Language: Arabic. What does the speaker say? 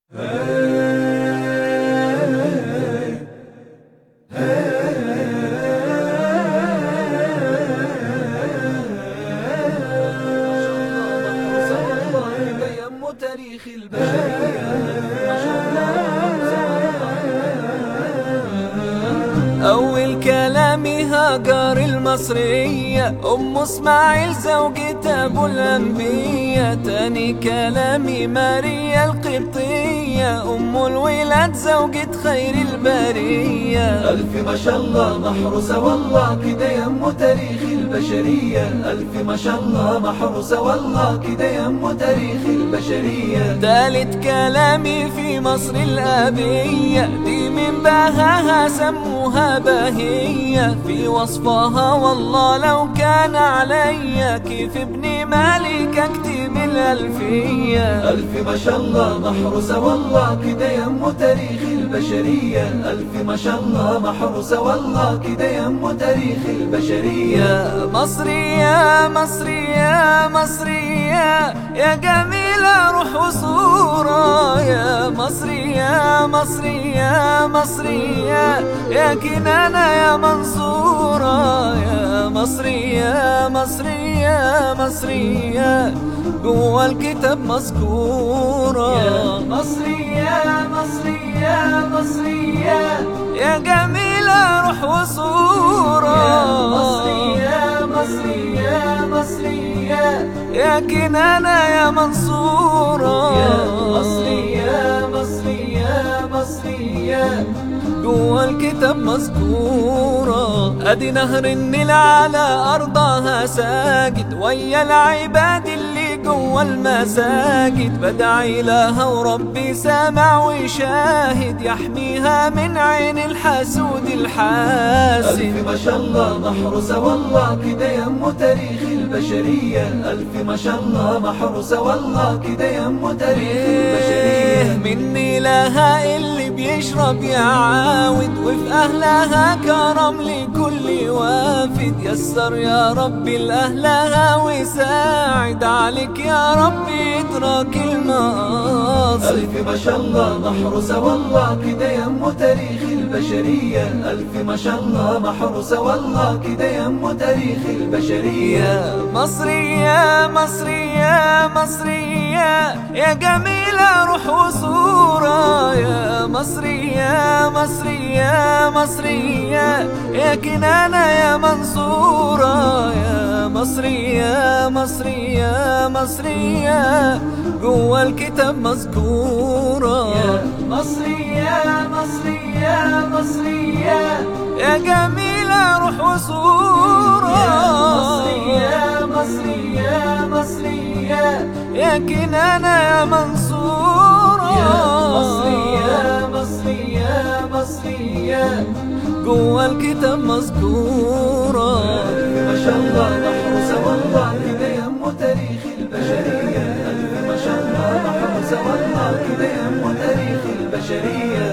تاريخ البشرية. أول كلامي هاجر المصرية أم اسماعيل زوجة أبو الأنبياء. تاني كلامي ماريا القبطية أم الولاد زوجة خير البرية. ألف ما شاء الله محروسة والله كده يم تاريخ البشرية. ألف ما شاء الله محروسة والله كده يم تاريخ البشرية. تالت كلامي في مصر الأبية دي من بهاها سموها بهية. في وصفها والله لو كان عليا كيف ابن مالك اكتب الألفية. ألف ما شاء الله محروسة والله كده يم تاريخ البشرية. ألف ما شاء الله محروسة والله كده يم تاريخ البشرية. يا مصري يا مصري يا مصري يا جميلة روح وصورة. يا مصري يا مصري يا مصري يا كنانة يا منصورة. يا مصري يا مصري يا مصري جوا الكتاب مذكورة. يا مصري يا مصري يا مصري يا جميلة روح وصورة. يا مصري يا مصري يا مصري يا كنانة يا منصورة. يا مصري يا مصري يا مصري جوا الكتاب مذكورة. ادي نهر النيل على ارضها ساجد ويا العباد اللي جوا المساجد. بدعي لها وربي سامع وشاهد يحميها من عين الحسود الحاسد. ألف ما شاء الله محروسة والله كده يم تاريخ البشرية. ألف ما شاء الله محروسة والله كده يم تاريخ البشرية. مني لها اللي بيشرب يعاود وفي أهلها كرم لكل وافد. يسر يا ربي لأهلها وساعد عليك يا ربي ادراك المقاصد. ألف ما شاء الله محروسة والله كده يم تاريخ البشرية. ألف ما شاء الله محروسة والله كده يم تاريخ البشرية. يا مصري يا مصري يا مصري يا جميلة روح وصورة. يا مصري يا مصري يا مصري يا كنانة يا منصورة. يا مصري يا مصري يا مصري جوا الكتاب مذكورة. يا مصري يا مصري يا مصري يا جميلة روح وصورة. يا مصري يا مصري يا مصري يا كنانة يا منصورة. يا مصري يا مصري يا مصري جوا الكتاب مذكورة. ألف ما شاء الله محروسة والله كده يم تاريخ البشرية. ألف ما شاء الله محروسة والله كده يم تاريخ البشرية.